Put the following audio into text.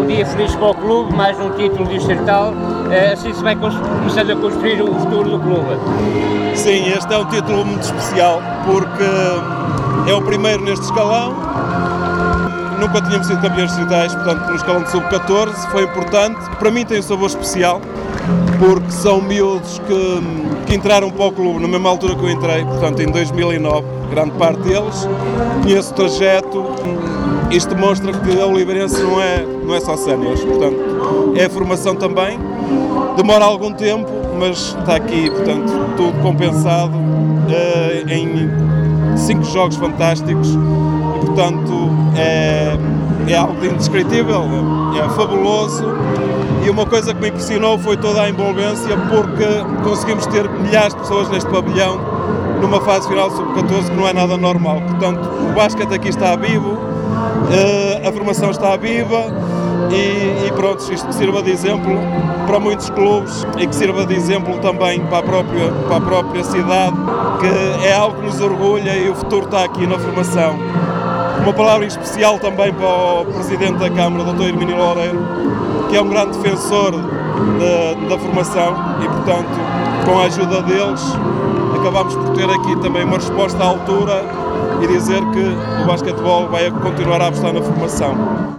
um dia feliz para o clube, mais um título distrital, assim se vai começando a construir o futuro do clube. Sim, este é um título muito especial, porque é o primeiro neste escalão. Nunca tínhamos sido campeões distritais, portanto, no escalão de sub-14, foi importante. Para mim tem um sabor especial, porque são miúdos que entraram para o clube na mesma altura que eu entrei, portanto, em 2009, grande parte deles. Conheço o trajeto, isto demonstra que a Oliveirense não é só séniores, portanto, é a formação também. Demora algum tempo, mas está aqui, portanto, tudo compensado em 5 jogos fantásticos e, portanto, é algo indescritível, é fabuloso. E uma coisa que me impressionou foi toda a envolvência, porque conseguimos ter milhares de pessoas neste pavilhão numa fase final de sub-14 que não é nada normal. Portanto, o basquete aqui está vivo, a formação está viva e pronto, isto que sirva de exemplo para muitos clubes e que sirva de exemplo também para a própria cidade, que é algo que nos orgulha e o futuro está aqui na formação. Uma palavra em especial também para o Presidente da Câmara, Dr. Hermínio Loureiro, que é um grande defensor da formação e, portanto, com a ajuda deles, acabamos por ter aqui também uma resposta à altura e dizer que o basquetebol vai continuar a apostar na formação.